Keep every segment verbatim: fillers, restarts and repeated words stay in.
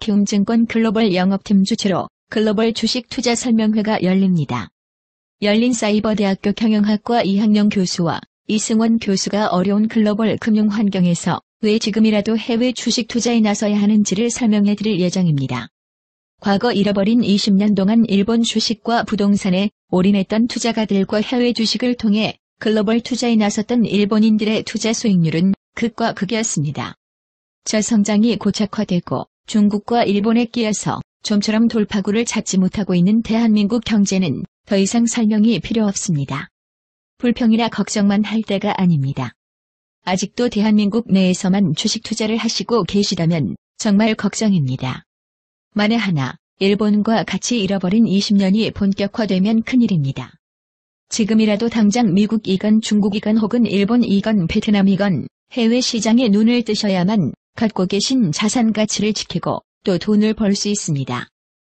키움증권 글로벌 영업팀 주최로 글로벌 주식 투자 설명회가 열립니다. 열린사이버대학교 경영학과 이학영 교수와 이승원 교수가 어려운 글로벌 금융 환경에서 왜 지금이라도 해외 주식 투자에 나서야 하는지를 설명해 드릴 예정입니다. 과거 잃어버린 이십 년 동안 일본 주식과 부동산에 올인했던 투자가들과 해외 주식을 통해 글로벌 투자에 나섰던 일본인들의 투자 수익률은 극과 극이었습니다. 저성장이 고착화되고 중국과 일본에 끼어서 좀처럼 돌파구를 찾지 못하고 있는 대한민국 경제는 더 이상 설명이 필요 없습니다. 불평이나 걱정만 할 때가 아닙니다. 아직도 대한민국 내에서만 주식 투자를 하시고 계시다면 정말 걱정입니다. 만에 하나 일본과 같이 잃어버린 이십 년이 본격화되면 큰일입니다. 지금이라도 당장 미국이건 중국이건 혹은 일본이건 베트남이건 해외 시장에 눈을 뜨셔야만 갖고 계신 자산 가치를 지키고 또 돈을 벌 수 있습니다.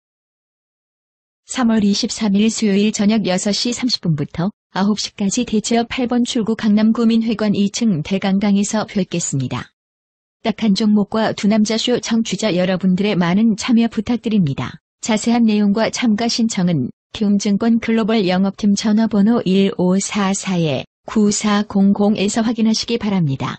삼월 이십삼일 수요일 저녁 여섯 시 삼십 분부터 아홉 시까지 대체역 팔 번 출구 강남구민회관 이 층 대강당에서 뵙겠습니다. 딱 한 종목과 두 남자쇼 청취자 여러분들의 많은 참여 부탁드립니다. 자세한 내용과 참가 신청은 키움증권 글로벌 영업팀 전화번호 일오사사 구사공공에서 확인하시기 바랍니다.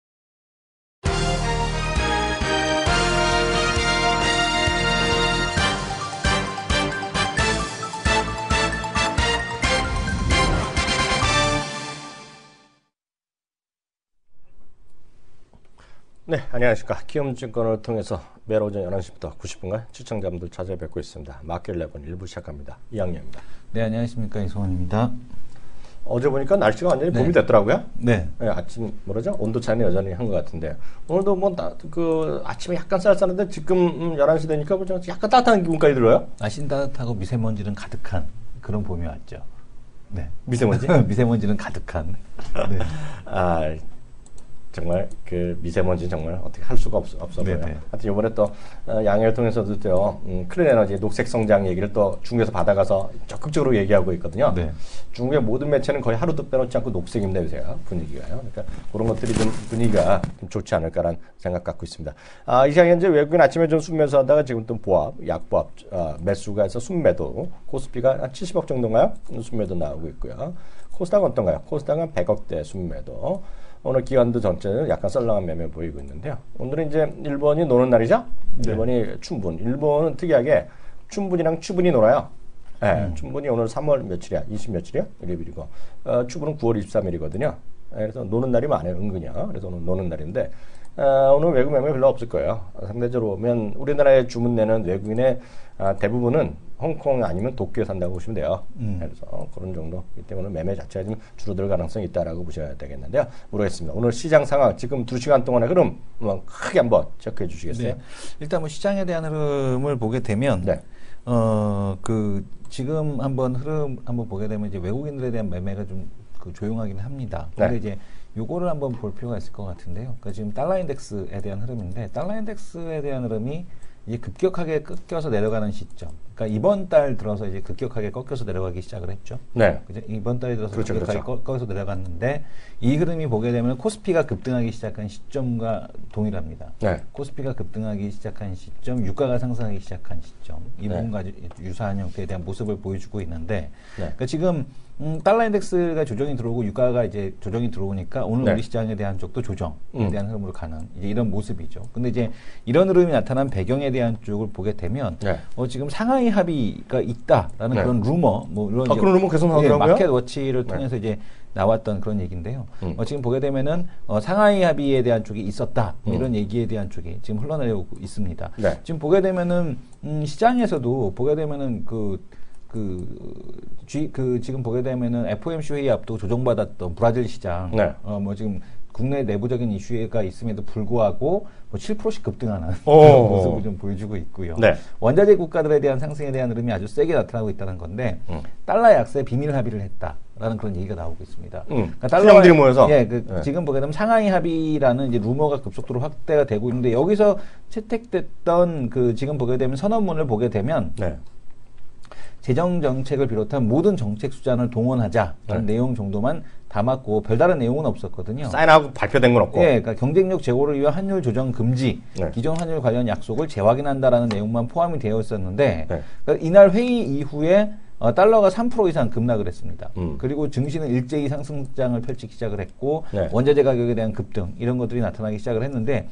네, 안녕하십니까. 키움증권을 통해서 매일 오전 열한 시부터 구십 분간 시청자분들 찾아뵙고 있습니다. 마켓 레븐 일 부 시작합니다. 이학년입니다. 네, 안녕하십니까. 이승원입니다. 어제 보니까 날씨가 완전히 봄이 네. 됐더라고요. 네. 네. 아침 뭐라죠? 온도 차이는 여전히 한 것 같은데 오늘도 뭐 그 아침에 약간 쌀쌀한데 지금 음, 열한 시 되니까 뭐 약간 따뜻한 기분까지 들어요. 날씨는 따뜻하고 미세먼지는 가득한 그런 봄이 왔죠. 네. 미세먼지? 미세먼지는 가득한. 네. 아. 정말 그 미세먼지 정말 어떻게 할 수가 없, 없어 보여요. 하여튼 이번에 또 어, 양해를 통해서도 또 음, 클린 에너지 녹색 성장 얘기를 또 중국에서 받아가서 적극적으로 얘기하고 있거든요. 네. 중국의 모든 매체는 거의 하루도 빼놓지 않고 녹색입니다, 요새 분위기가요. 그러니까 그런 것들이 좀 분위기가 좀 좋지 않을까라는 생각 갖고 있습니다. 아, 이 시간 현재 외국인 아침에 좀 순매수 하다가 지금 또 보합, 약보합, 아, 매수가 해서 순매도, 코스피가 한 칠십억 정도인가요? 순매도 나오고 있고요. 코스닥은 어떤가요? 코스닥은 백억대 순매도. 오늘 기관도 전체는 약간 썰렁한 매매 보이고 있는데요. 오늘은 이제 일본이 노는 날이죠? 네. 일본이 춘분. 일본은 특이하게 춘분이랑 추분이 놀아요. 네, 음. 춘분이 오늘 삼월 며칠이야? 이십 며칠이야? 일일이고. 어, 추분은 구월 이십삼일이거든요. 네, 그래서 노는 날이 많아요, 은근히요. 그래서 오늘 노는 날인데, 어, 오늘 외국 매매 별로 없을 거예요. 상대적으로 보면 우리나라에 주문 내는 외국인의 아, 대부분은 홍콩 아니면 도쿄에 산다고 보시면 돼요. 음. 그래서 어, 그런 정도이기 때문에 매매 자체가 좀 줄어들 가능성이 있다라고 보셔야 되겠는데요. 모르겠습니다. 오늘 시장 상황 지금 두 시간 동안의 흐름 한번 크게 한번 체크해 주시겠어요? 네. 일단 뭐 시장에 대한 흐름을 보게 되면 네. 어, 그 지금 한번 흐름 한번 보게 되면 이제 외국인들에 대한 매매가 좀 그 조용하긴 합니다. 근데 네. 이제 요거를 한번 볼 필요가 있을 것 같은데요. 그러니까 지금 달러 인덱스에 대한 흐름인데 달러 인덱스에 대한 흐름이 이제 급격하게 꺾여서 내려가는 시점. 그러니까 이번 달 들어서 이제 급격하게 꺾여서 내려가기 시작을 했죠. 네. 그죠? 이번 달에 들어서 그렇죠, 급격하게 그렇죠. 꺾여서 내려갔는데 이 흐름이 보게 되면 코스피가 급등하기 시작한 시점과 동일합니다. 네. 코스피가 급등하기 시작한 시점, 유가가 상승하기 시작한 시점. 이 네. 부분과 유사한 형태에 대한 모습을 보여주고 있는데 네. 그러니까 지금 음, 달러 인덱스가 조정이 들어오고 유가가 이제 조정이 들어오니까 오늘 네. 우리 시장에 대한 쪽도 조정에 음. 대한 흐름으로 가는 이제 이런 모습이죠. 근데 이제 이런 흐름이 나타난 배경에 대한 쪽을 보게 되면 네. 어, 지금 상하이 합의가 있다라는 네. 그런 루머, 뭐 이런 아, 그런 루머 계속 나오더라고요. 예, 마켓 워치를 통해서 네. 이제 나왔던 그런 얘기인데요. 음. 어, 지금 보게 되면은 어, 상하이 합의에 대한 쪽이 있었다 음. 이런 얘기에 대한 쪽이 지금 흘러내려오고 있습니다. 네. 지금 보게 되면은 음, 시장에서도 보게 되면은 그 그, G, 그, 지금 보게 되면은 에프오엠씨 회의 앞두고 조정받았던 브라질 시장, 네. 어, 뭐 지금 국내 내부적인 이슈가 있음에도 불구하고 뭐 칠 퍼센트씩 급등하는 그런 모습을 좀 보여주고 있고요. 네. 원자재 국가들에 대한 상승에 대한 흐름이 아주 세게 나타나고 있다는 건데, 음. 달러 약세 비밀 합의를 했다라는 그런 얘기가 나오고 있습니다. 음. 그러니까 달러들이 모여서 예, 그 네. 지금 보게 되면 상하이 합의라는 이제 루머가 급속도로 확대가 되고 있는데 여기서 채택됐던 그 지금 보게 되면 선언문을 보게 되면. 네. 재정 정책을 비롯한 모든 정책 수단을 동원하자 이런 네. 내용 정도만 담았고 별다른 내용은 없었거든요. 사인하고 발표된 건 없고. 예, 그러니까 경쟁력 제고를 위한 환율 조정 금지, 네. 기존 환율 관련 약속을 재확인한다라는 내용만 포함이 되어 있었는데 네. 그러니까 이날 회의 이후에 어, 달러가 삼 퍼센트 이상 급락을 했습니다. 음. 그리고 증시는 일제히 상승장을 펼치기 시작을 했고 네. 원자재 가격에 대한 급등 이런 것들이 나타나기 시작을 했는데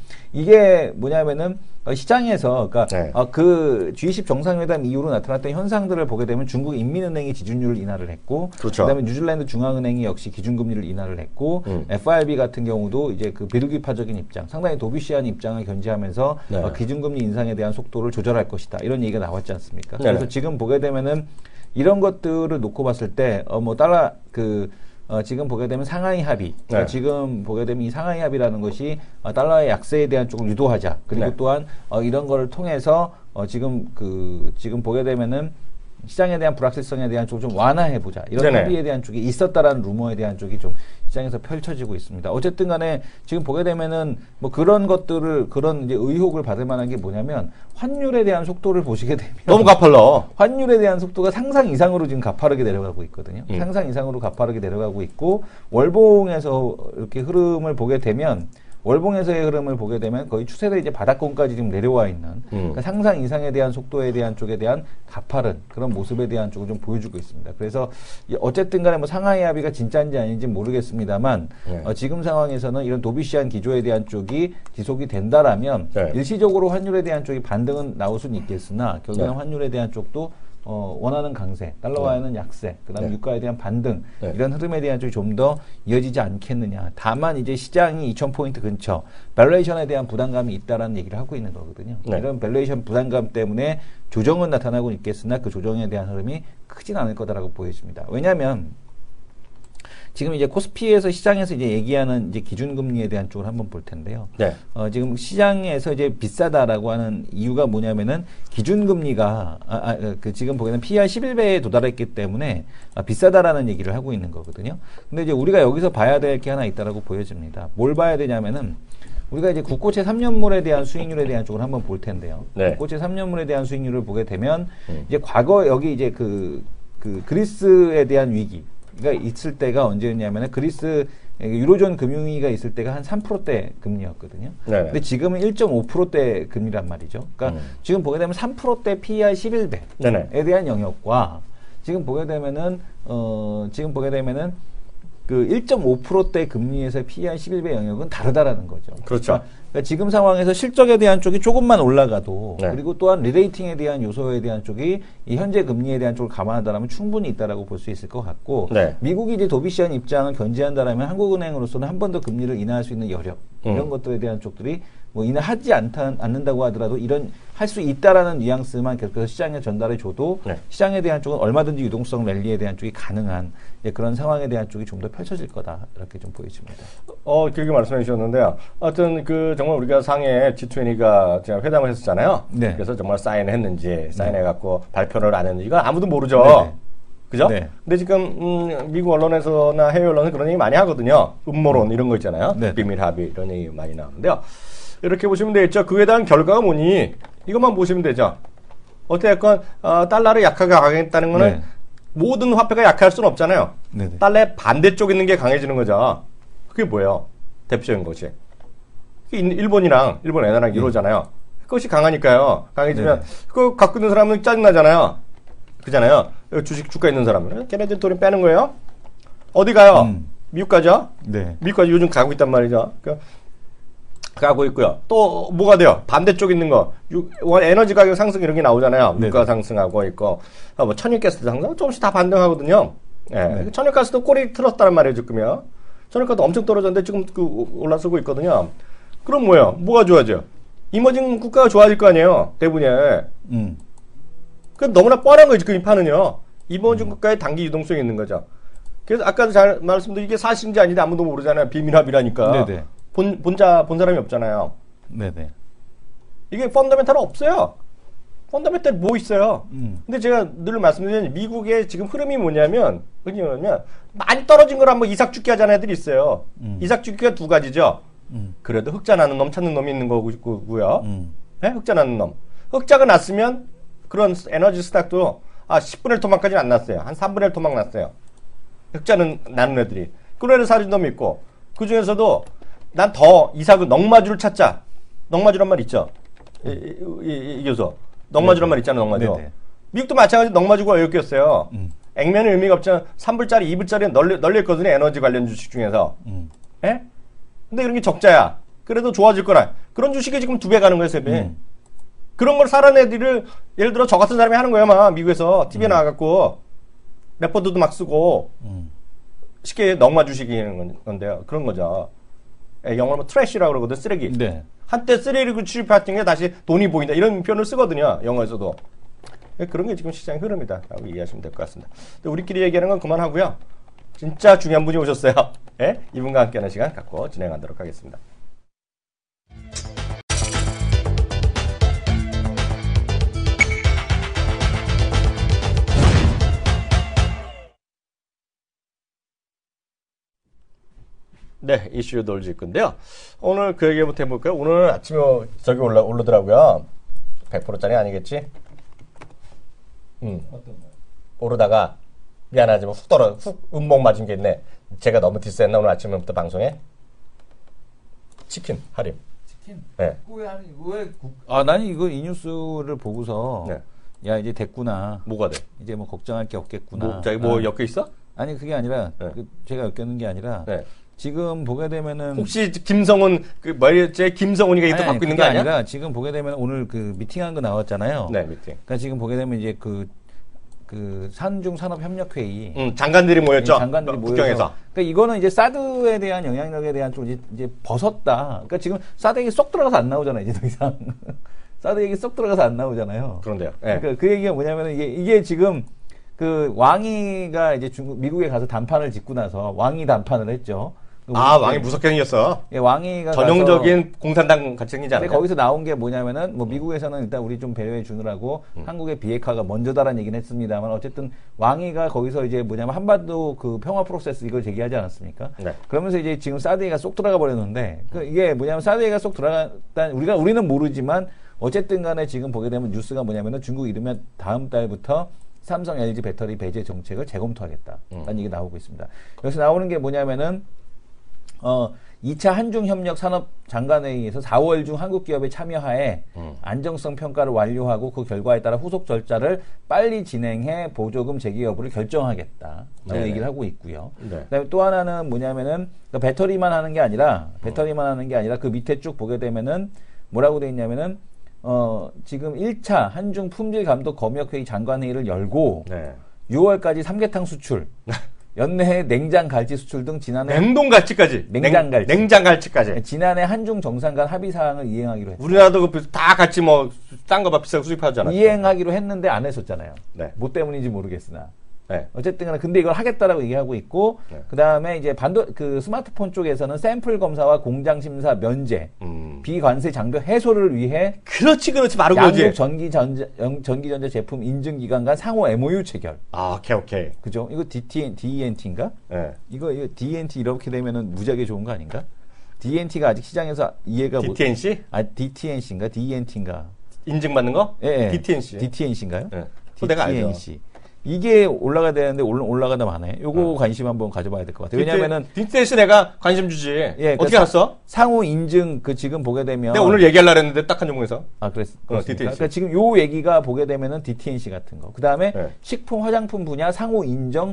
이게 뭐냐면은 어, 시장에서 그러니까 네. 어, 그 지 이십 정상회담 이후로 나타났던 현상들을 보게 되면 중국 인민은행이 지준율을 인하를 했고 그렇죠. 그다음에 뉴질랜드 중앙은행이 역시 기준금리를 인하를 했고 음. 에프 알 비 같은 경우도 이제 그 비루기파적인 입장, 상당히 도비시한 입장을 견지하면서 네. 어, 기준금리 인상에 대한 속도를 조절할 것이다 이런 얘기가 나왔지 않습니까? 네. 그래서 지금 보게 되면은 이런 것들을 놓고 봤을 때, 어, 뭐, 달러, 그, 어, 지금 보게 되면 상하이 합의. 네. 어, 지금 보게 되면 이 상하이 합의라는 것이 어, 달러의 약세에 대한 쪽을 유도하자. 그리고 네. 또한, 어, 이런 거를 통해서, 어, 지금 그, 지금 보게 되면은 시장에 대한 불확실성에 대한 쪽을 좀 완화해보자. 이런 네네. 합의에 대한 쪽이 있었다라는 루머에 대한 쪽이 좀 시장에서 펼쳐지고 있습니다. 어쨌든 간에 지금 보게 되면은 뭐 그런 것들을, 그런 이제 의혹을 받을 만한 게 뭐냐면 환율에 대한 속도를 보시게 되면. 너무 가팔라. 환율에 대한 속도가 상상 이상으로 지금 가파르게 내려가고 있거든요. 음. 상상 이상으로 가파르게 내려가고 있고 월봉에서 이렇게 흐름을 보게 되면 월봉에서의 흐름을 보게 되면 거의 추세대 이제 바닥권까지 지금 내려와 있는 음. 그러니까 상상 이상에 대한 속도에 대한 쪽에 대한 가파른 그런 모습에 대한 쪽을 좀 보여주고 있습니다. 그래서 어쨌든 간에 뭐 상하이 합의가 진짜인지 아닌지 모르겠습니다만 네. 어, 지금 상황에서는 이런 도비시한 기조에 대한 쪽이 지속이 된다라면 네. 일시적으로 환율에 대한 쪽이 반등은 나올 수는 있겠으나 결국은 네. 환율에 대한 쪽도 어, 원하는 강세, 달러와의 네. 약세, 그 다음에 네. 유가에 대한 반등, 네. 이런 흐름에 대한 쪽이 좀 더 이어지지 않겠느냐. 다만 이제 시장이 이천 포인트 근처, 밸류에이션에 대한 부담감이 있다라는 얘기를 하고 있는 거거든요. 네. 이런 밸류에이션 부담감 때문에 조정은 나타나고 있겠으나 그 조정에 대한 흐름이 크진 않을 거다라고 보여집니다. 왜냐하면 지금 이제 코스피에서 시장에서 이제 얘기하는 이제 기준금리에 대한 쪽을 한번 볼 텐데요. 네. 어, 지금 시장에서 이제 비싸다라고 하는 이유가 뭐냐면은 기준금리가, 아, 아, 그 지금 보기에는 피 이 알 십일 배에 도달했기 때문에 아, 비싸다라는 얘기를 하고 있는 거거든요. 근데 이제 우리가 여기서 봐야 될 게 하나 있다라고 보여집니다. 뭘 봐야 되냐면은 우리가 이제 국고채 삼 년물에 대한 수익률에 대한 쪽을 한번 볼 텐데요. 네. 국고채 삼 년물에 대한 수익률을 보게 되면 음. 이제 과거 여기 이제 그, 그 그리스에 대한 위기, 가 있을 때가 언제였냐면 그리스 유로존 금융위기가 있을 때가 한 삼 퍼센트대 금리였거든요. 네네. 근데 지금은 일 점 오 퍼센트대 금리란 말이죠. 그러니까 음. 지금 보게 되면 삼 퍼센트대 피 이 알 십일 배에 네네. 대한 영역과 지금 보게 되면은 어 지금 보게 되면은 그 일 점 오 퍼센트대 금리에서 피 이 알 십일 배 영역은 다르다라는 거죠. 그렇죠. 그러니까 지금 상황에서 실적에 대한 쪽이 조금만 올라가도 네. 그리고 또한 리레이팅에 대한 요소에 대한 쪽이 이 현재 금리에 대한 쪽을 감안한다면 충분히 있다라고 볼 수 있을 것 같고 네. 미국이 이제 도비시한 입장을 견지한다라면 한국은행으로서는 한 번 더 금리를 인하할 수 있는 여력 음. 이런 것들에 대한 쪽들이 뭐 인하하지 않다, 않는다고 하더라도 이런 할 수 있다라는 뉘앙스만 계속해서 시장에 전달해 줘도 네. 시장에 대한 쪽은 얼마든지 유동성 랠리에 대한 쪽이 가능한 예, 그런 상황에 대한 쪽이 좀 더 펼쳐질 거다 이렇게 좀 보여집니다. 어 길게 말씀해 주셨는데요. 하여튼 그 정말 우리가 상해 지 이십가 제가 회담을 했었잖아요. 네. 그래서 정말 사인을 했는지 사인해 갖고 네. 발표를 안 했는지 이건 아무도 모르죠. 네네. 그죠? 네. 근데 지금 음, 미국 언론에서나 해외 언론에서 그런 얘기 많이 하거든요. 음모론 음. 이런 거 있잖아요. 네. 비밀 합의 이런 얘기 많이 나오는데요. 이렇게 보시면 되겠죠. 그에 대한 결과가 뭐니? 이것만 보시면 되죠. 어쨌건 어, 달러를 약하게 강했다는 거는 네. 모든 화폐가 약할 수는 없잖아요. 네네. 달러의 반대쪽 있는 게 강해지는 거죠. 그게 뭐예요? 대표적인 것이. 일본이랑, 일본 엔화랑 유로잖아요. 그것이 강하니까요. 강해지면, 네네. 그거 갖고 있는 사람은 짜증나잖아요. 그잖아요. 주식, 주가 있는 사람은. 걔네들 돈을 빼는 거예요. 어디 가요? 음. 미국 가죠? 네. 미국 가죠. 요즘 가고 있단 말이죠. 그러니까 가고 있고요. 또 뭐가 돼요? 반대쪽 있는 거. 유, 에너지 가격 상승 이런 게 나오잖아요. 물가 상승하고 있고, 아, 뭐 천연가스 상승 조금씩 다 반등하거든요. 예. 네. 천연가스도 꼬리 틀었다는 말이에요, 지금요. 천연가스도 엄청 떨어졌는데 지금 그 올라서고 있거든요. 그럼 뭐예요? 뭐가 좋아져요? 이머징 국가가 좋아질 거 아니에요, 대부분에. 음. 그 너무나 뻔한 거지, 그 인파는요. 이머징 음. 국가의 단기 유동성이 있는 거죠. 그래서 아까도 잘 말씀드린 이게 사실인지 아닌지 아무도 모르잖아요. 비밀합의라니까. 네네. 본, 본자, 본 사람이 없잖아요. 네네. 이게 펀더멘탈 없어요. 펀더멘탈 뭐 있어요. 음. 근데 제가 늘 말씀드리는 미국의 지금 흐름이 뭐냐면, 뭐냐면, 많이 떨어진 걸 한번 이삭 죽기 하자는 애들이 있어요. 음. 이삭 죽기가 두 가지죠. 음. 그래도 흑자 나는 놈 찾는 놈이 있는 거고요. 음. 네? 흑자 나는 놈. 흑자가 났으면 그런 에너지 스탁도 아, 십분의 일 토막까지는 안 났어요. 한 삼분의 일 토막 났어요. 흑자는 나는 애들이. 그런 애들 사진 놈이 있고, 그 중에서도 난 더 이삭은 넉마주를 찾자. 넉마주란 말 있죠? 이, 이, 이, 이 교수. 넉마주란 말 있잖아, 넉마주. 네네. 미국도 마찬가지로 넉마주가 어렵겠어요. 음. 액면은 의미가 없잖아. 삼 불짜리, 이 불짜리는 널려, 널려있거든요. 에너지 관련 주식 중에서. 음. 예? 근데 이런 게 적자야. 그래도 좋아질 거라. 그런 주식이 지금 두 배 가는 거예요, 세 배. 음. 그런 걸 사는 애들을, 예를 들어 저 같은 사람이 하는 거야, 막, 미국에서. 티비에 음. 나와갖고, 레포드도 막 쓰고, 음. 쉽게 넉마 주식이라는 건데요. 그런 거죠. 예, 영어로 뭐 트래쉬라고 그러거든, 쓰레기. 네. 한때 쓰레기를 취급했던 게 다시 돈이 보인다. 이런 표현을 쓰거든요, 영어에서도. 예, 그런 게 지금 시장의 흐름이다. 라고 이해하시면 될 것 같습니다. 우리끼리 얘기하는 건 그만하고요. 진짜 중요한 분이 오셨어요. 예? 이분과 함께하는 시간 갖고 진행하도록 하겠습니다. 네, 이슈 돌질 건데요. 오늘 그 얘기부터 해볼까요? 오늘 아침에 저기 올라, 오르더라고요. 백 퍼센트짜리 아니겠지? 음. 어떤 거요? 오르다가, 미안하지만 훅 떨어, 훅 음목 맞은 게 있네. 제가 너무 디스했나, 오늘 아침부터 방송에? 치킨, 할인. 치킨? 네. 왜, 왜, 아, 나는 이거 이 뉴스를 보고서, 네. 야, 이제 됐구나. 뭐가 돼? 이제 뭐 걱정할 게 없겠구나. 뭐, 저기 뭐 아. 엮여 있어? 아니, 그게 아니라, 네. 그 제가 엮여있는 게 아니라, 네. 지금 보게 되면은 혹시 김성훈 그 뭐였지 김성훈이가 이거 받고 있는 거 아니야? 아니라 지금 보게 되면 오늘 그 미팅한 거 나왔잖아요. 네, 미팅. 그러니까 지금 보게 되면 이제 그 그 산중 산업 협력 회의. 음, 장관들이 모였죠. 장관들이 모여서. 국경에서. 그러니까 이거는 이제 사드에 대한 영향력에 대한 좀 이제, 이제 벗었다. 그러니까 지금 사드 얘기 쏙 들어가서 안 나오잖아요. 이제 더 이상 사드 얘기 쏙 들어가서 안 나오잖아요. 그런데요. 네. 그러니까 그 얘기가 뭐냐면은 이게 이게 지금 그 왕이가 이제 중국 미국에 가서 단판을 짓고 나서 왕이 단판을 했죠. 아, 왕이 무섭게 생겼어. 예, 왕이가 전형적인 공산당 같이 생기지 않아요? 거기서 나온 게 뭐냐면은, 뭐, 미국에서는 일단 우리 좀 배려해 주느라고 음. 한국의 비핵화가 먼저다라는 얘기는 했습니다만, 어쨌든 왕이가 거기서 이제 뭐냐면 한반도 그 평화 프로세스 이걸 제기하지 않았습니까? 네. 그러면서 이제 지금 사드가 쏙 들어가 버렸는데, 그 이게 뭐냐면 사드가 쏙 들어갔다는, 우리가, 우리는 모르지만, 어쨌든 간에 지금 보게 되면 뉴스가 뭐냐면은 중국 이르면 다음 달부터 삼성 엘지 배터리 배제 정책을 재검토하겠다. 라는 음. 얘기 나오고 있습니다. 여기서 나오는 게 뭐냐면은, 어, 이 차 한중협력 산업장관회의에서 사월 중 한국 기업의 참여하에 음. 안정성 평가를 완료하고 그 결과에 따라 후속 절차를 빨리 진행해 보조금 제기 여부를 결정하겠다. 라고 얘기를 하고 있고요. 네. 그다음에 또 하나는 뭐냐면은 그러니까 배터리만 하는 게 아니라 배터리만 음. 하는 게 아니라 그 밑에 쭉 보게 되면은 뭐라고 돼 있냐면은 어, 지금 일 차 한중 품질 감독 검역회의 장관회의를 열고 네. 유월까지 삼계탕 수출 연내에 냉장 갈치 수출 등 지난해 냉동 갈치까지 냉장 갈치 냉장 갈치까지 지난해 한중 정상 간 합의 사항을 이행하기로 했어요. 우리나라도 다 같이 뭐 딴 거 밥 비싸게 수입하잖아요. 이행하기로 했는데 안 했었잖아요. 네. 뭐 때문인지 모르겠으나. 네. 어쨌든 간에 근데 이걸 하겠다라고 얘기하고 있고 네. 그다음에 이제 반도 그 스마트폰 쪽에서는 샘플 검사와 공장 심사 면제, 음. 비관세 장벽 해소를 위해 그렇지 그렇지 바로 그거지. 양국 전기 전자 전기 전자 제품 인증 기관 간 상호 엠오유 체결. 아, 오케이 오케이. 그죠? 이거 디티엔 디이엔티인가? 네. 이거 이거 디이엔티 이렇게 되면은 무지하게 좋은 거 아닌가? 디이엔티가 아직 시장에서 이해가 디티엔씨? 못... 아, 디티엔씨인가? 디이엔티인가? 인증받는 거? 예. 네, 디티엔씨. 디티엔씨인가요? 네. 내가 알죠. 이게 올라가야 되는데 올라가다 마네. 요거 어. 관심 한번 가져봐야 될 것 같아요. 왜냐면은 디티엔씨 내가 관심 주지. 예, 어떻게 알았어? 상호 인증 그 지금 보게 되면 내가 오늘 얘기하려고 했는데 딱 한 종목에서. 아, 그랬. 어, 디티엔씨. 그러니까 지금 요 얘기가 보게 되면은 디티엔씨 같은 거. 그다음에 네. 식품 화장품 분야 상호 인정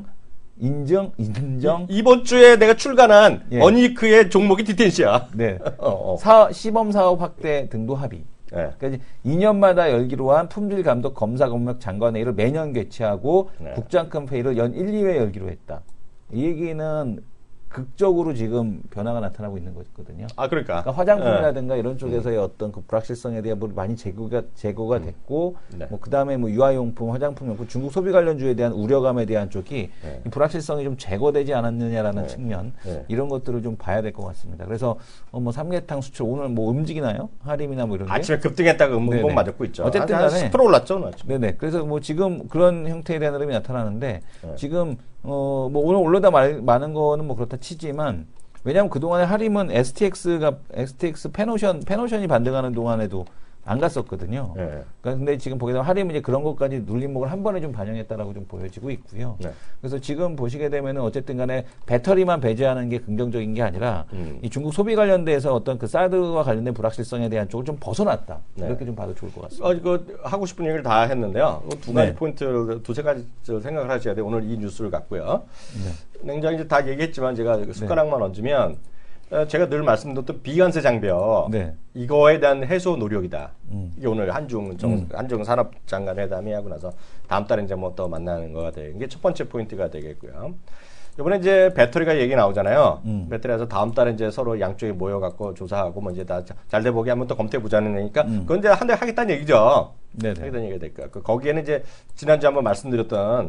인정 인정 이, 이번 주에 내가 출간한 예. 어니크의 종목이 디티엔씨야. 네. 어, 어. 사, 시범 사업 확대 등도 합의. 네. 그러니까 이 년마다 열기로 한 품질 감독 검사 검역 장관회의를 매년 개최하고 네. 국장급 회의를 연 일, 이 회 열기로 했다. 이 얘기는 극적으로 지금 변화가 나타나고 있는 거거든요. 아, 그러니까. 그러니까 화장품이라든가 네. 이런 쪽에서의 음. 어떤 그 불확실성에 대한 부분이 많이 제거가, 제거가 음. 됐고, 네. 뭐, 그 다음에 뭐, 유아용품, 화장품용품, 중국 소비 관련주에 대한 우려감에 대한 쪽이 네. 이 불확실성이 좀 제거되지 않았느냐라는 네. 측면, 네. 이런 것들을 좀 봐야 될 것 같습니다. 그래서, 어, 뭐, 삼계탕 수출 오늘 뭐 움직이나요? 할인이나 뭐 이런 게? 아침에 급등했다가 음봉 맞았고 있죠. 어쨌든 간에. 십 퍼센트 올랐죠, 오늘. 네네. 그래서 뭐, 지금 그런 형태에 대한 흐름이 나타나는데, 네. 지금, 어, 뭐, 오늘 올라다 말, 많은 거는 뭐 그렇다 치지만, 왜냐하면 그동안에 할인은 에스티엑스가 에스티엑스 페노션 페노션이 반등하는 동안에도 안 갔었거든요. 네. 그러니까 근데 지금 보게 되면 하림 이제 그런 것까지 눌림목을 한 번에 좀 반영했다라고 좀 보여지고 있고요. 네. 그래서 지금 보시게 되면은 어쨌든 간에 배터리만 배제하는 게 긍정적인 게 아니라 음. 이 중국 소비 관련돼서 어떤 그 사드와 관련된 불확실성에 대한 쪽을 좀 벗어났다. 네. 이렇게 좀 봐도 좋을 것 같습니다. 어, 이거 하고 싶은 얘기를 다 했는데요. 두 가지 네. 포인트를 두세 가지 생각을 하셔야 돼요. 오늘 이 뉴스를 갖고요. 네. 냉장이 이제 다 얘기했지만 제가 숟가락만 네. 얹으면 제가 늘 말씀드렸던 비관세 장벽 네. 이거에 대한 해소 노력이다. 음. 이게 오늘 한중 정, 음. 한중 산업장관 회담이 하고 나서 다음 달에 이제 뭐 또 만나는 거가 되는 게 첫 번째 포인트가 되겠고요. 이번에 이제 배터리가 얘기 나오잖아요. 음. 배터리에서 다음 달에 이제 서로 양쪽에 모여갖고 조사하고 뭐 이제 다 잘 돼 보게 한번 또 검토해 보자는 얘기니까 음. 그건 이제 한 대 하겠다는 얘기죠. 네네. 하겠다는 얘기가 될까. 그 거기에는 이제 지난주 한번 말씀드렸던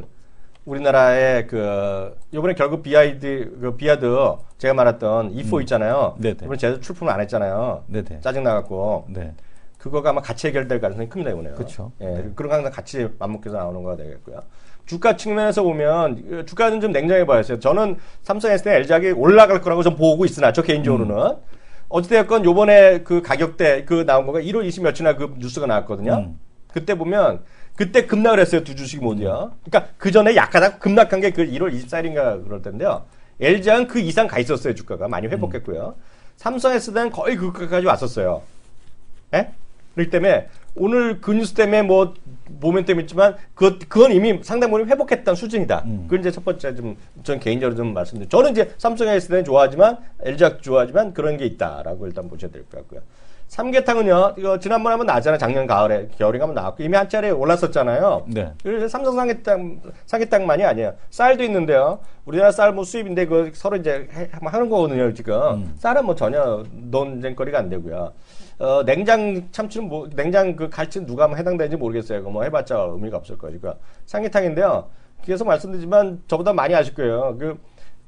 우리나라의 그 이번에 결국 비아이드 그 비아드 제가 말했던 이포 음. 있잖아요. 네네. 이번에 제대로 출품을 안 했잖아요. 네네. 짜증 나갖고. 네. 그거가 아마 같이 해결될 가능성이 큽니다 이번에요. 그렇죠. 예, 네. 그런 거 항상 같이 맞먹혀서 나오는 거가 되겠고요. 주가 측면에서 보면 주가는 좀 냉정해 보였어요. 저는 삼성, 에스디, 엘지하게 올라갈 거라고 좀 보고 있으나 저 개인적으로는 음. 어찌되었건 요번에 그 가격대 그 나온 거가 일월 이십 며칠날 그 뉴스가 나왔거든요. 음. 그때 보면 그때 급락을 했어요. 두 주식 모두요. 그러니까 그 전에 약하다고 급락한 게 그 일월 이십사일인가 그럴 텐데요. 엘지는 그 이상 가 있었어요. 주가가 많이 회복했고요. 음. 삼성, 에스디는 거의 그까지 왔었어요. 예? 그렇기 때문에 오늘 그 뉴스 때문에 뭐 모멘텀 있지만 그 그건 이미 상당 부분 회복했던 수준이다. 음. 그건 이제 첫 번째 좀 전 개인적으로 좀 말씀드려. 저는 이제 삼성, 에스디는 좋아하지만 엘지가 좋아하지만 그런 게 있다라고 일단 보셔야 될 것 같고요. 삼계탕은요, 이거 지난번에 한번 나왔잖아요. 작년 가을에, 겨울에 한번 나왔고, 이미 한 차례 올랐었잖아요. 네. 그래서 삼성 삼계탕, 삼계탕만이 아니에요. 쌀도 있는데요. 우리나라 쌀 뭐 수입인데, 그 서로 이제 해, 하는 거거든요, 지금. 음. 쌀은 뭐 전혀 논쟁거리가 안 되고요. 어, 냉장 참치는 뭐, 냉장 그 갈치는 누가 뭐 해당되는지 모르겠어요. 그거 뭐 해봤자 의미가 없을 거니까. 삼계탕인데요. 계속 말씀드리지만, 저보다 많이 아실 거예요. 그,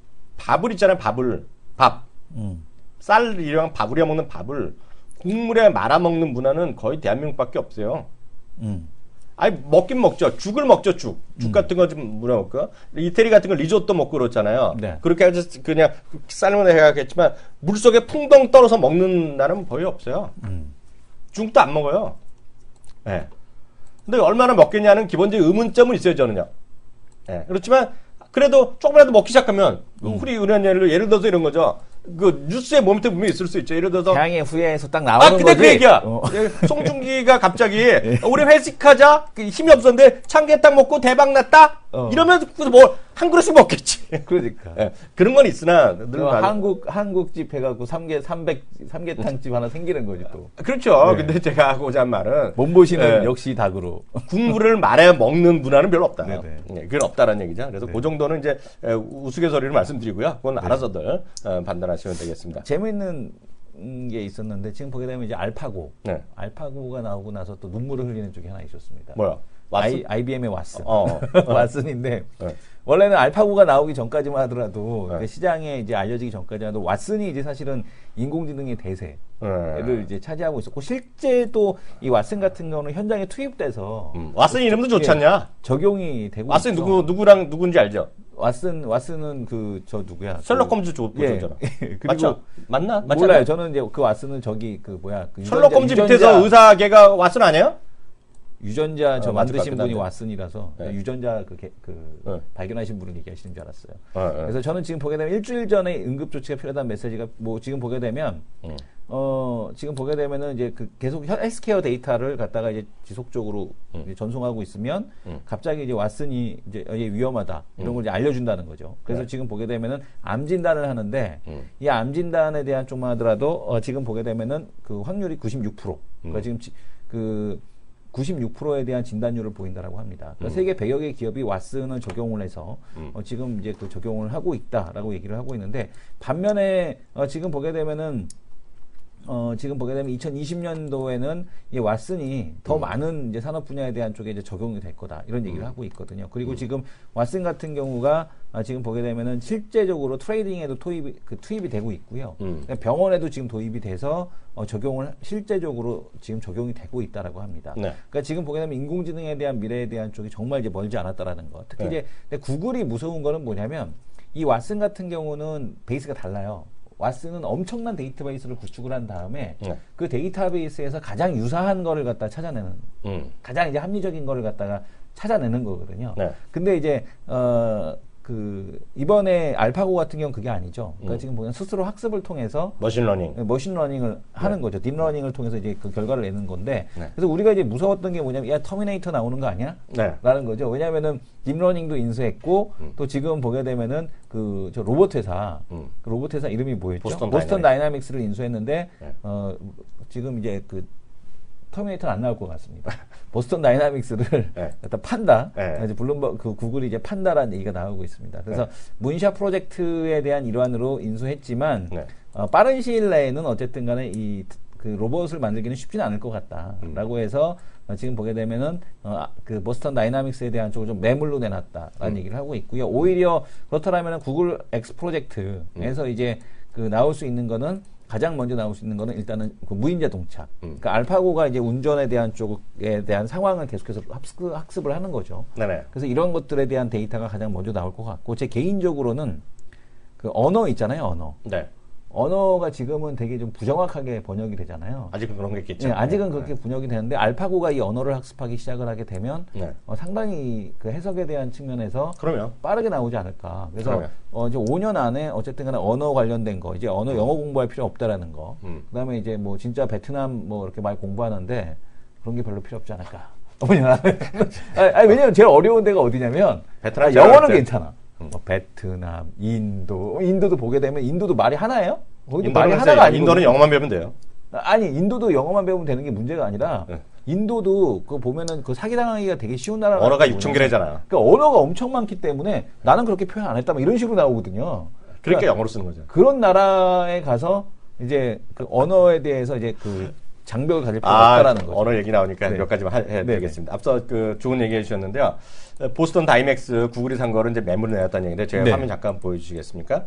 밥을 있잖아요, 밥을. 밥. 음. 쌀이랑 밥, 우리가 먹는 밥을 국물에 말아먹는 문화는 거의 대한민국밖에 없어요. 음. 아니, 먹긴 먹죠. 죽을 먹죠, 죽. 죽 음. 같은 거 좀 물어 먹고. 이태리 같은 거 리조또 먹고 그렇잖아요. 네. 그렇게 해서 그냥 삶은 해야겠지만, 물 속에 풍덩 떨어서 먹는 나라는 거의 없어요. 음. 중국도 안 먹어요. 예. 네. 근데 얼마나 먹겠냐는 기본적인 의문점은 있어요, 저는요. 예. 네. 그렇지만, 그래도 조금이라도 먹기 시작하면, 음. 우리 의뢰한 예를, 예를 들어서 이런 거죠. 그 뉴스에 모멘텀 분명히 있을 수 있죠. 예를 들어서 태양의 후예에서 딱 나오는 아, 근데 거지. 그 얘기야. 어. 송중기가 갑자기 네. 우리 회식하자. 힘이 없었는데 참깨탕 먹고 대박 났다. 어. 이러면 뭐 한 그릇씩 먹겠지. 그러니까 네. 그런 건 있으나 늘 한국 한국집 해갖고 삼계 삼백 삼계탕집 하나 생기는 거지 또. 그렇죠. 네. 근데 제가 하고자 한 말은 몸보시는 네. 역시 닭으로 국물을 말해 먹는 문화는 별로 없다. 네, 그건 없다라는 얘기죠. 그래서 네. 그 정도는 이제 우스갯소리를 말씀드리고요. 그건 네. 알아서들 판단하시면 되겠습니다. 재미있는 게 있었는데 지금 보게 되면 이제 알파고, 네. 알파고가 나오고 나서 또 눈물을 흘리는 쪽이 하나 있었습니다. 뭐야? 아이, 아이비엠의 왓슨. 어. 왓슨인데 네. 원래는 알파고가 나오기 전까지만 하더라도 네. 시장에 이제 알려지기 전까지만 해도 왓슨이 이제 사실은 인공지능의 대세를 네. 이제 차지하고 있었고 실제 또 이 왓슨 같은 경우는 현장에 투입돼서 음. 왓슨 이름도 좋지 않냐? 적용이 되고 왓슨 누구 누구랑 누군지 알죠? 왓슨 왓슨은 그 저 누구야? 셜록 홈즈 조조잖아. 예. 맞죠? 맞나? 맞잖아. 몰라요. 저는 이제 그 왓슨은 저기 그 뭐야? 그 셜록 홈즈 밑에서 의사계가 왓슨 아니에요? 유전자 저 어, 만드신 분이 왓슨이라서 네. 유전자 그, 그 네. 발견하신 분을 얘기하시는 줄 알았어요. 네. 그래서 저는 지금 보게 되면 일주일 전에 응급 조치가 필요하다는 메시지가 뭐 지금 보게 되면 음. 어 지금 보게 되면은 이제 그 계속 헬스케어 데이터를 갖다가 이제 지속적으로 음. 이제 전송하고 있으면 음. 갑자기 이제 왓슨이 이제 위험하다 이런 걸 이제 알려준다는 거죠. 그래서 네. 지금 보게 되면은 암 진단을 하는데 음. 이 암 진단에 대한 쪽만 하더라도 어 지금 보게 되면은 그 확률이 구십육 퍼센트. 그러니까 음. 지금 지, 그 구십육 퍼센트에 대한 진단율을 보인다라고 합니다. 그러니까 음. 세계 백여 개 기업이 왓슨을 적용을 해서 음. 어, 지금 이제 그 적용을 하고 있다라고 얘기를 하고 있는데 반면에 어, 지금 보게 되면은 어, 지금 보게 되면 이천이십 년도에는 이 왓슨이 더 음. 많은 이제 산업 분야에 대한 쪽에 이제 적용이 될 거다 이런 얘기를 음. 하고 있거든요. 그리고 음. 지금 왓슨 같은 경우가 아, 지금 보게 되면은 실제적으로 트레이딩에도 투입이 그 투입이 되고 있고요. 음. 병원에도 지금 도입이 돼서 어, 적용을 실제적으로 지금 적용이 되고 있다라고 합니다. 네. 그러니까 지금 보게 되면 인공지능에 대한 미래에 대한 쪽이 정말 이제 멀지 않았다라는 거. 특히 네. 이제 근데 구글이 무서운 거는 뭐냐면 이 왓슨 같은 경우는 베이스가 달라요. 왓슨은 엄청난 데이터베이스를 구축을 한 다음에 네. 그 데이터베이스에서 가장 유사한 거를 갖다 찾아내는 음. 가장 이제 합리적인 거를 갖다가 찾아내는 거거든요. 네. 근데 이제 어 그 이번에 알파고 같은 경우는 그게 아니죠. 그러니까 음. 지금 보면 스스로 학습을 통해서 머신러닝. 머신러닝을 하는 네. 거죠. 딥러닝을 통해서 이제 그 결과를 내는 건데. 네. 그래서 우리가 이제 무서웠던 게 뭐냐면 야 터미네이터 나오는 거 아니야? 네. 라는 거죠. 왜냐하면은 딥러닝도 인수했고 음. 또 지금 보게 되면은 그 저 로봇 회사 음. 그 로봇 회사 이름이 뭐였죠? 보스턴, 보스턴 다이나믹. 다이나믹스를 인수했는데 네. 어 지금 이제 그 터미네이터는 안 나올 것 같습니다. 보스턴 다이나믹스를 네. 갖다 판다. 네. 이제 블룸버그 그 구글이 이제 판다라는 얘기가 나오고 있습니다. 그래서 네. 문샤 프로젝트에 대한 일환으로 인수했지만 네. 어, 빠른 시일 내에는 어쨌든 간에 이 그 로봇을 만들기는 쉽지는 않을 것 같다라고 음. 해서 어, 지금 보게 되면은 어, 그 보스턴 다이나믹스에 대한 쪽을 좀 매물로 내놨다라는 음. 얘기를 하고 있고요. 오히려 그렇더라면은 구글 X 프로젝트에서 음. 이제 그 나올 수 있는 거는 가장 먼저 나올 수 있는 거는 일단은 그 무인 자동차. 음. 그러니까 알파고가 이제 운전에 대한 쪽에 대한 상황을 계속해서 학습, 학습을 하는 거죠. 네네. 그래서 이런 것들에 대한 데이터가 가장 먼저 나올 것 같고, 제 개인적으로는 그 언어 있잖아요, 언어. 네. 언어가 지금은 되게 좀 부정확하게 번역이 되잖아요. 아직은 그런 게 있겠죠. 네, 아직은 네. 그렇게 번역이 되는데 알파고가 이 언어를 학습하기 시작을 하게 되면 네. 어, 상당히 그 해석에 대한 측면에서 그러면 빠르게 나오지 않을까. 그래서 그러면. 어, 이제 오 년 안에 어쨌든 간에 언어 관련된 거, 이제 언어 영어 공부할 필요 없다라는 거. 음. 그다음에 이제 뭐 진짜 베트남 뭐 이렇게 많이 공부하는데 그런 게 별로 필요 없지 않을까. 뭐냐. 아니, 아니, 왜냐면 제일 어려운 데가 어디냐면 베트남 아, 영어는 때. 괜찮아. 뭐 베트남, 인도, 인도도 보게 되면 인도도 말이 하나예요? 거기도 말이 인도는, 하나가 아니고 인도는 영어만 배우면 돼요. 아니 인도도 영어만 배우면 되는 게 문제가 아니라 네. 인도도 그 보면은 그 사기 당하기가 되게 쉬운 나라가 언어가 육천 개래잖아. 그러니까 언어가 엄청 많기 때문에 나는 그렇게 표현 안 했다 막 이런 식으로 나오거든요. 그러니까 영어로 쓰는 거죠. 그런 나라에 가서 이제 그 언어에 대해서 이제 그 장벽을 가질 필요가 아, 없다라는 거죠. 언어 얘기 나오니까 네. 몇 가지만 하- 네, 해드리겠습니다. 앞서 그 좋은 얘기 해주셨는데요. 보스턴 다이맥스 구글이 산 거를 이제 매물을 내놨다는 얘기인데 제가 네. 화면 잠깐 보여주시겠습니까?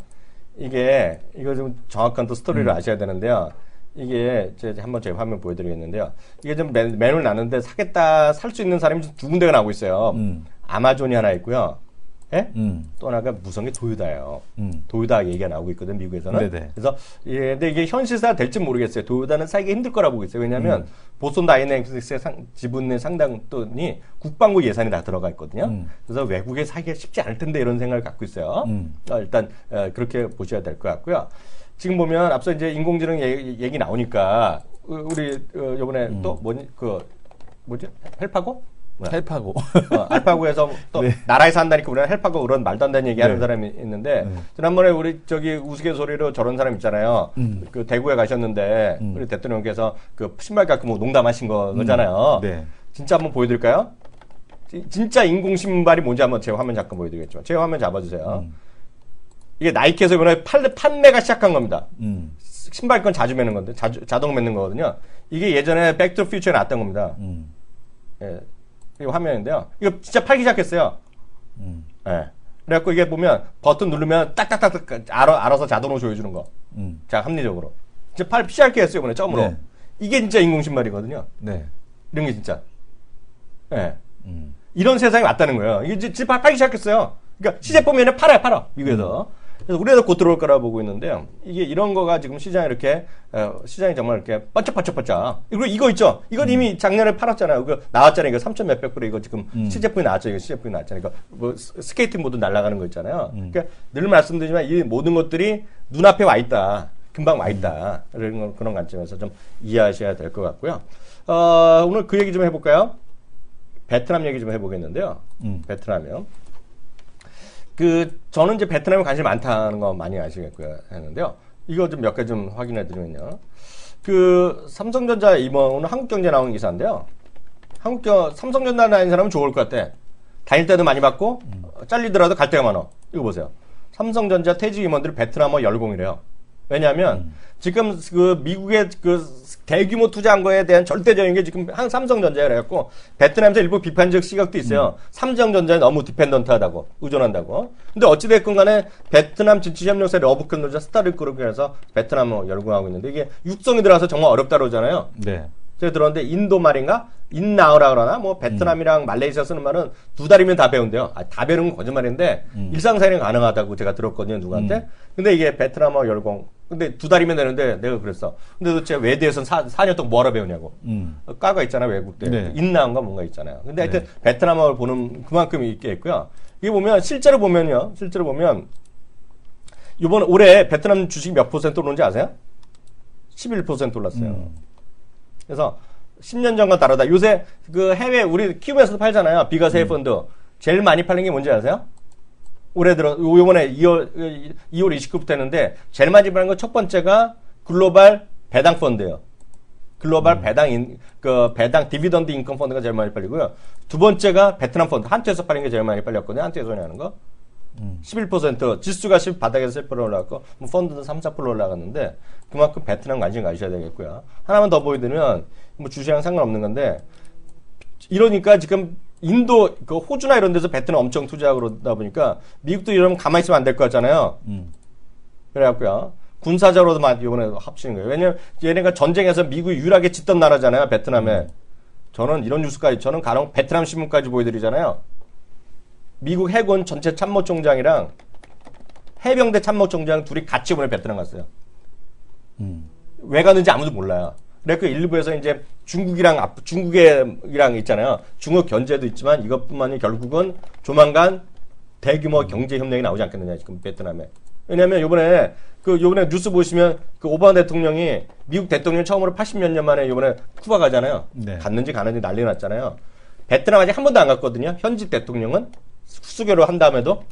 이게 이거 좀 정확한 또 스토리를 음. 아셔야 되는데요. 이게 제가 한번 제 화면 보여드리겠는데요. 이게 좀 매, 매물 나는데 사겠다 살 수 있는 사람이 두 군데가 나오고 있어요. 음. 아마존이 하나 있고요. 예? 음. 또 하나가 무성의 도요다예요. 음. 도요다 얘기가 나오고 있거든, 미국에서는. 네네. 그래서, 예, 근데 이게 현실사 될지 모르겠어요. 도요다는 사기가 힘들 거라 보고 있어요. 왜냐면, 음. 보스턴 다이내믹스의 상, 지분의 상당 돈이 국방부 예산이 다 들어가 있거든요. 음. 그래서 외국에 사기가 쉽지 않을 텐데 이런 생각을 갖고 있어요. 음. 어, 일단, 어, 그렇게 보셔야 될 것 같고요. 지금 보면 앞서 이제 인공지능 얘기, 얘기 나오니까, 우- 우리, 어, 요번에 음. 또 뭐니, 그, 뭐지? 헬파고? 뭐야? 헬파고. 어, 알파고에서 또 네. 나라에서 한다니까 우리는 헬파고 그런 말도 안 되는 얘기 하는 네. 사람이 있는데 네. 지난번에 우리 저기 우스갯소리로 저런 사람 있잖아요. 음. 그 대구에 가셨는데 음. 우리 대통령께서 그 신발 갖고 뭐 농담하신 거잖아요. 네. 진짜 한번 보여드릴까요? 지- 진짜 인공 신발이 뭔지 한번 제 화면 잠깐 보여드리겠죠. 제 화면 잡아주세요. 음. 이게 나이키에서 이번에 팔, 판매가 시작한 겁니다. 음. 신발건 자주 매는 건데 자주, 자동 매는 거거든요. 이게 예전에 백투 퓨처에 나왔던 겁니다. 음. 예. 이 화면인데요. 이거 진짜 팔기 시작했어요. 음. 예. 그래갖고 이게 보면 버튼 누르면 딱딱딱딱 알아, 알아서 자동으로 조여주는 거. 음. 자, 합리적으로. 진짜 팔 시작했어요, 했어요, 이번에 처음으로. 네. 이게 진짜 인공신발이거든요. 네. 이런 게 진짜. 예. 음. 이런 세상이 왔다는 거예요. 이게 이제 진짜 팔기 시작했어요. 그러니까 시제품이 얘는 팔아요, 팔아. 미국에서. 그래서 우리나라도 곧 들어올 거라 보고 있는데요. 이게 이런 거가 지금 시장에 이렇게, 어, 시장이 정말 이렇게 번쩍번쩍번쩍. 그리고 이거 있죠? 이건 이미 작년에 팔았잖아요. 이거 나왔잖아요. 이거 삼천 몇백 불에 이거 지금 음. 시제품이 나왔죠. 이거 시제품이 나왔잖아요. 이거 뭐 스- 스케이트보드 날아가는 거 있잖아요. 음. 그러니까 늘 말씀드리지만 이 모든 것들이 눈앞에 와 있다. 금방 와 있다. 그런, 거- 그런 관점에서 좀 이해하셔야 될 것 같고요. 어, 오늘 그 얘기 좀 해볼까요? 베트남 얘기 좀 해보겠는데요. 음. 베트남이요. 그 저는 이제 베트남에 관심이 많다는 거 많이 아시겠고요 했는데요. 이거 좀 몇 개 좀 확인해 드리면요. 그 삼성전자 이번 오늘 한국경제 나온 기사인데요. 한국경 삼성전자 다니는 사람은 좋을 것 같아. 다닐 때도 많이 받고 어, 잘리더라도 갈 데가 많아. 이거 보세요. 삼성전자 퇴직 임원들이 베트남어 열공이래요. 왜냐하면 음. 지금 그 미국의 그 대규모 투자한 거에 대한 절대적인 게 지금 한 삼성전자에 그래갖고 베트남에서 일부 비판적 시각도 있어요. 음. 삼성전자에 너무 디펜던트하다고 의존한다고. 근데 어찌됐건 간에 베트남 진취협력사 러브컨노자 스타르그룹에서 베트남어 열공하고 있는데 이게 육성이 들어가서 정말 어렵다 그러잖아요. 네. 제가 들었는데 인도 말인가? 인나오라 그러나? 뭐 베트남이랑 말레이시아 쓰는 말은 두 달이면 다 배운대요. 아, 다 배우는 건 거짓말인데 음. 일상생활이 가능하다고 제가 들었거든요. 누구한테. 음. 근데 이게 베트남어 열공을 근데 두 달이면 되는데 내가 그랬어. 근데 도대체 외대에서는 사 년 동안 뭐하러 배우냐고. 음. 과가 있잖아, 외국 때. 네. 인나한가 뭔가 있잖아요. 근데 하여튼 네. 베트남어를 보는 그만큼 있게 있고요. 이게 보면, 실제로 보면요. 실제로 보면, 이번 올해 베트남 주식 몇 퍼센트 오른지 아세요? 십일 퍼센트 올랐어요. 음. 그래서 십 년 전과 다르다. 요새 그 해외, 우리 키움에서도 팔잖아요. 비과세 음. 펀드. 제일 많이 팔린 게 뭔지 아세요? 올해 들어, 요번에 이월, 이월 이십구부터 했는데, 제일 많이 팔린 건 첫 번째가 글로벌 배당 펀드예요. 글로벌 음. 배당, 인, 그, 배당 디비던드 인컴 펀드가 제일 많이 팔리고요. 두 번째가 베트남 펀드. 한투에서 팔린 게 제일 많이 팔렸거든요. 한투에서 하는 거. 음. 십일 퍼센트. 지수가 십 바닥에서 십 퍼센트 올라갔고, 뭐 펀드는 삼, 사 퍼센트 올라갔는데, 그만큼 베트남 관심 가지셔야 되겠고요. 하나만 더 보여드리면, 뭐 주식이랑 상관없는 건데, 이러니까 지금 인도, 그 호주나 이런 데서 베트남 엄청 투자하고 그러다 보니까 미국도 이러면 가만히 있으면 안 될 것 같잖아요. 음. 그래갖고요. 군사적으로도 이번에 합치는 거예요. 왜냐면 얘네가 전쟁에서 미국이 유일하게 짓던 나라잖아요. 베트남에. 음. 저는 이런 뉴스까지, 저는 가령 베트남 신문까지 보여드리잖아요. 미국 해군 전체 참모총장이랑 해병대 참모총장 둘이 같이 이번에 베트남 갔어요. 음. 왜 갔는지 아무도 몰라요. 그래서 일부에서 이제 중국이랑, 중국이랑 있잖아요. 중국 견제도 있지만 이것뿐만이 결국은 조만간 대규모 경제 협력이 나오지 않겠느냐, 지금 베트남에. 왜냐면 요번에, 그 요번에 뉴스 보시면 그 오바마 대통령이 미국 대통령 처음으로 팔십 몇 년 만에 요번에 쿠바 가잖아요. 네. 갔는지 가는지 난리 났잖아요. 베트남 아직 한 번도 안 갔거든요. 현직 대통령은. 수교를 한 다음에도.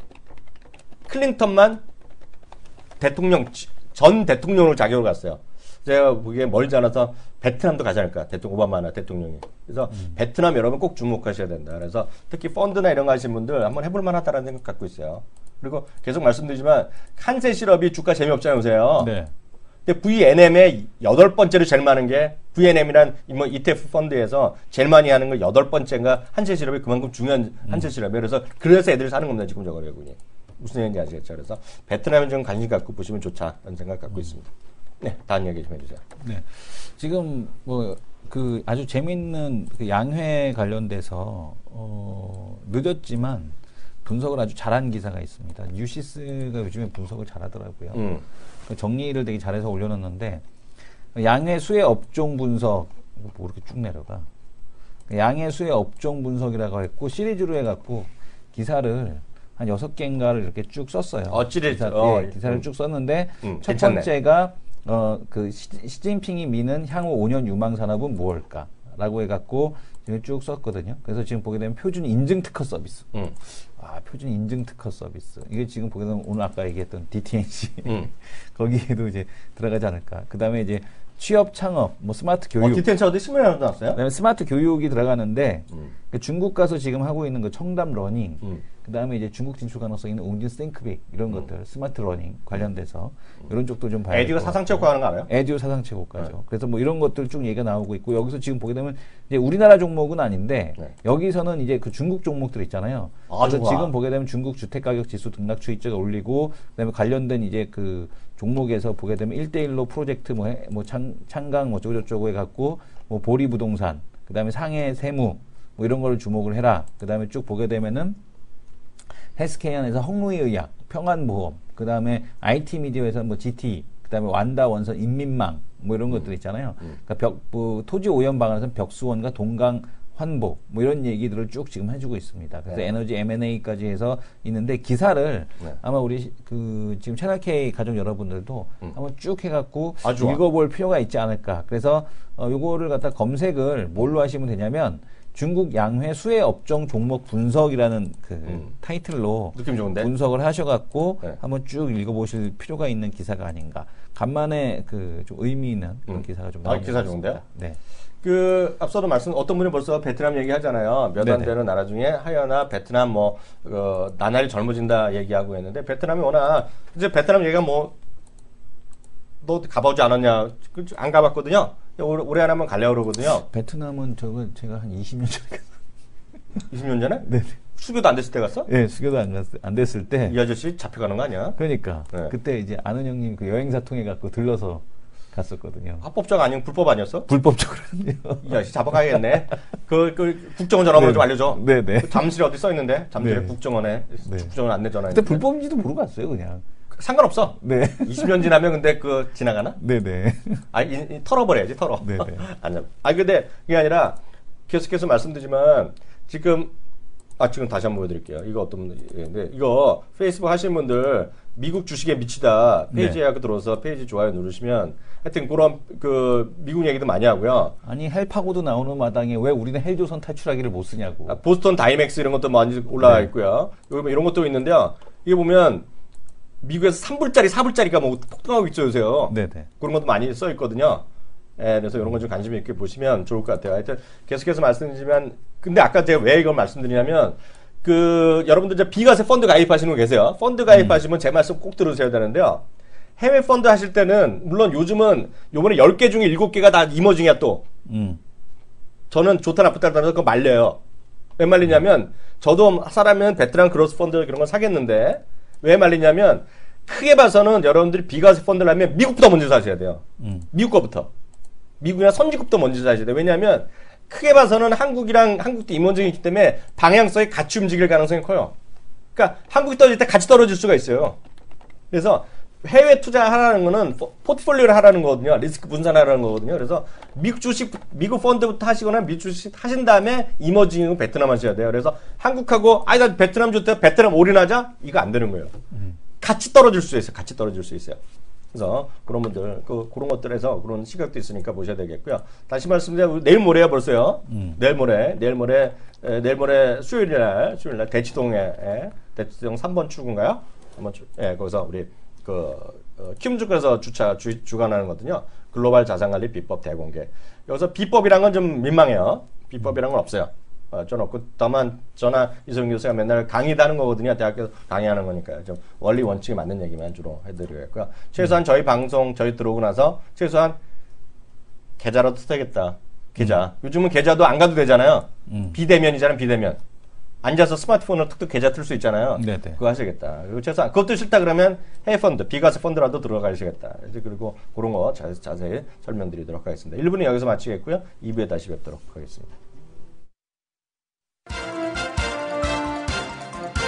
클린턴만 대통령, 전 대통령으로 자격을 갔어요. 제가 보기에 멀지 않아서 베트남도 가지 않을까. 대통령 오바마나 대통령이. 그래서 음. 베트남 여러분 꼭 주목하셔야 된다. 그래서 특히 펀드나 이런 거 하시는 분들 한번 해볼 만하다라는 생각 갖고 있어요. 그리고 계속 말씀드리지만 한세 실업이 주가 재미없잖아요, 요새요. 네. 근데 브이엔엠의 여덟 번째로 제일 많은 게 브이엔엠이란 뭐 이티에프 펀드에서 제일 많이 하는 거 여덟 번째인가 한세 실업이 그만큼 중요한 음. 한세 실업이에요. 그래서 그래서 애들이 사는 겁니다, 지금 저거 외국인이. 무슨 얘기인지 아시겠죠? 그래서 베트남에 좀 관심 갖고 보시면 좋다라는 생각 갖고 음. 있습니다. 네, 다음 얘기 좀 해주세요. 네, 지금 뭐 그 아주 재미있는 그 양회 관련돼서 어, 늦었지만 분석을 아주 잘한 기사가 있습니다. 뉴시스가 요즘에 분석을 잘하더라고요. 음. 그 정리를 되게 잘해서 올려놨는데 양회 수혜 업종 분석 뭐 이렇게 쭉 내려가. 양회 수혜 업종 분석이라고 했고 시리즈로 해갖고 기사를 한 여섯 개인가를 이렇게 쭉 썼어요. 어, 찌릿. 기사, 어, 예, 기사를 음. 쭉 썼는데 음, 첫 괜찮네. 번째가 어, 그 시, 시진핑이 미는 향후 오 년 유망 산업은 무엇일까? 라고 해갖고 지금 쭉 썼거든요. 그래서 지금 보게 되면 표준 인증 특허 서비스. 음. 아, 표준 인증 특허 서비스. 이게 지금 보게 되면 오늘 아까 얘기했던 디티엔씨. 음. 거기에도 이제 들어가지 않을까. 그 다음에 이제 취업 창업, 뭐 스마트 교육. 어, 디텐치 어디 신문에 나왔어요? 그다음에 스마트 교육이 들어가는데 음. 그 중국 가서 지금 하고 있는 그 청담 러닝, 음. 그다음에 이제 중국 진출 가능성 있는 웅진 스탱크빅 이런 음. 것들 스마트 러닝 관련돼서 음. 이런 쪽도 좀 봐야 될 것 같아요. 에듀 사상체육과 하는 거 알아요? 에듀 사상체육과죠. 네. 그래서 뭐 이런 것들 쭉 얘기가 나오고 있고 여기서 지금 보게 되면 이제 우리나라 종목은 아닌데 네. 여기서는 이제 그 중국 종목들 있잖아요. 아, 그래서 좋아. 지금 보게 되면 중국 주택 가격 지수 등락 추이제가 올리고 그다음에 관련된 이제 그 종목에서 보게 되면 일 대 일로 프로젝트 뭐, 해, 뭐 창, 창강 뭐 어쩌고저쩌고 해갖고 뭐 보리 부동산 그 다음에 상해 세무 뭐 이런 걸 주목을 해라. 그 다음에 쭉 보게 되면은 헬스케어에서 헝루이 의약, 평안보험, 그 다음에 아이티 미디어에서 뭐 지티, 그 다음에 완다 원선 인민망 뭐 이런 음. 것들 있잖아요. 음. 그러니까 벽, 뭐, 토지 오염 방안에서는 벽수원과 동강 환보 뭐 이런 얘기들을 쭉 지금 해주고 있습니다. 그래서 네. 에너지 엠 앤 에이까지 해서 있는데 기사를 네. 아마 우리 그 지금 채널 K 가족 여러분들도 음. 한번 쭉 해갖고 아, 읽어볼 필요가 있지 않을까. 그래서 어, 요거를 갖다 검색을 뭘로 하시면 되냐면 중국 양회 수혜 업종 종목 분석이라는 그 음. 타이틀로 느낌 좋은데? 분석을 하셔갖고 네. 한번 쭉 읽어보실 필요가 있는 기사가 아닌가. 간만에 그 좀 의미 있는 그런 음. 기사가 좀 나온 것 기사 좋은데요? 네. 그 앞서도 말씀 어떤 분이 벌써 베트남 얘기하잖아요. 몇 안 되는 나라 중에 하여나 베트남 뭐 어, 나날이 젊어진다 얘기하고 했는데 베트남이 워낙 이제 베트남 얘기가 뭐 너 가보지 않았냐? 안 가봤거든요. 올해, 올해 하나만 가려고 그러거든요. 베트남은 저거 제가 한 이십 년 전에 갔어요. 이십 년 전에? 네. 수교도 안 됐을 때 갔어? 네, 수교도 안, 갔, 안 됐을 때. 이 아저씨 잡혀가는 거 아니야? 그러니까. 네. 그때 이제 아는 형님 그 여행사 통해 갖고 들러서 갔었거든요. 합법적 아니면 불법 아니었어? 불법적으로요. 이 아저씨 잡아가야겠네. 그, 그, 국정원 전화번호 좀 알려줘. 네네. 그 잠실에 어디 써 있는데? 잠실에 네. 국정원에. 네. 국정원 안내 전화. 그때 불법인지도 모르고 갔어요, 그냥. 상관없어. 네. 이십 년 지나면 근데 그 지나가나? 네네. 아, 이, 이, 털어버려야지, 털어. 네네. 아니, 아, 근데 그게 아니라 계속해서 말씀드리지만 지금 아, 지금 다시 한번 보여드릴게요. 이거 어떤 분인데 이거 페이스북 하시는 분들 미국 주식에 미치다 페이지에 네. 들어서 페이지 좋아요 누르시면 하여튼 그런 그 미국 얘기도 많이 하고요. 아니 헬파고도 나오는 마당에 왜 우리는 헬조선 탈출하기를 못 쓰냐고. 아, 보스턴 다이맥스 이런 것도 많이 올라와 네. 있고요. 여기 이런 것도 있는데요. 이게 보면 미국에서 삼 불짜리, 사 불짜리가 뭐 폭등하고 있죠, 요새. 네네. 그런 것도 많이 써 있거든요. 예, 그래서 이런 거 좀 관심 있게 보시면 좋을 것 같아요. 하여튼 계속해서 말씀드리지만, 근데 아까 제가 왜 이걸 말씀드리냐면, 그, 여러분들 이제 비과세 펀드 가입하시는 분 계세요. 펀드 가입하시면 음. 제 말씀 꼭 들으셔야 되는데요. 해외 펀드 하실 때는, 물론 요즘은 요번에 열 개 중에 일곱 개가 다 이머징이야 또. 음. 저는 좋다 나쁘다 따라서 그거 말려요. 왜 말리냐면, 저도 사람은 베테랑 크로스 펀드 그런 거 사겠는데, 왜 말리냐면, 크게 봐서는 여러분들이 비과세 펀드를 하면 미국부터 먼저 사셔야 돼요. 음. 미국 거부터. 미국이나 선진국도 먼저 사셔야 돼요. 왜냐하면, 크게 봐서는 한국이랑 한국도 임원증이 있기 때문에 방향성이 같이 움직일 가능성이 커요. 그러니까 한국이 떨어질 때 같이 떨어질 수가 있어요. 그래서 해외 투자하라는 거는 포트폴리오를 하라는 거거든요. 리스크 분산하라는 거거든요. 그래서 미국 주식, 미국 펀드부터 하시거나 미국 주식 하신 다음에 이머징은 베트남 하셔야 돼요. 그래서 한국하고 아니 나 베트남 좋다. 베트남 올인하자? 이거 안 되는 거예요. 음. 같이 떨어질 수 있어요. 같이 떨어질 수 있어요. 그래서 그런 분들 그 그런 것들에서 그런 시각도 있으니까 보셔야 되겠고요. 다시 말씀드리면 내일 모레야 벌써요. 음. 내일 모레 내일 모레 에, 내일 모레 수요일 날 수요일 날 대치동에 에, 대치동 삼 번 출구인가요? 삼 번 출. 예, 거기서 우리 그 어, 킴주께서 주차 주, 주관하는 거거든요. 글로벌 자산관리 비법 대공개. 여기서 비법이란 건 좀 민망해요. 비법이란 건 없어요. 어, 전 없고 다만 저나 이성윤 교수가 맨날 강의도 하는 거거든요. 대학교에서 강의하는 거니까요. 좀 원리 원칙에 맞는 얘기만 주로 해드리겠고요. 최소한 음. 저희 방송 저희 들어오고 나서 최소한 계좌라도 써야겠다. 계좌. 음. 요즘은 계좌도 안 가도 되잖아요. 음. 비대면이잖아요. 비대면. 앉아서 스마트폰으로 툭툭 계좌 틀 수 있잖아요. 네네. 그거 하시겠다. 그리고 최소한 그것도 싫다 그러면 해외 펀드, 비과세 펀드라도 들어가시겠다. 그리고 그런 거 자, 자세히 설명드리도록 하겠습니다. 일 부는 여기서 마치겠고요. 이 부에 다시 뵙도록 하겠습니다.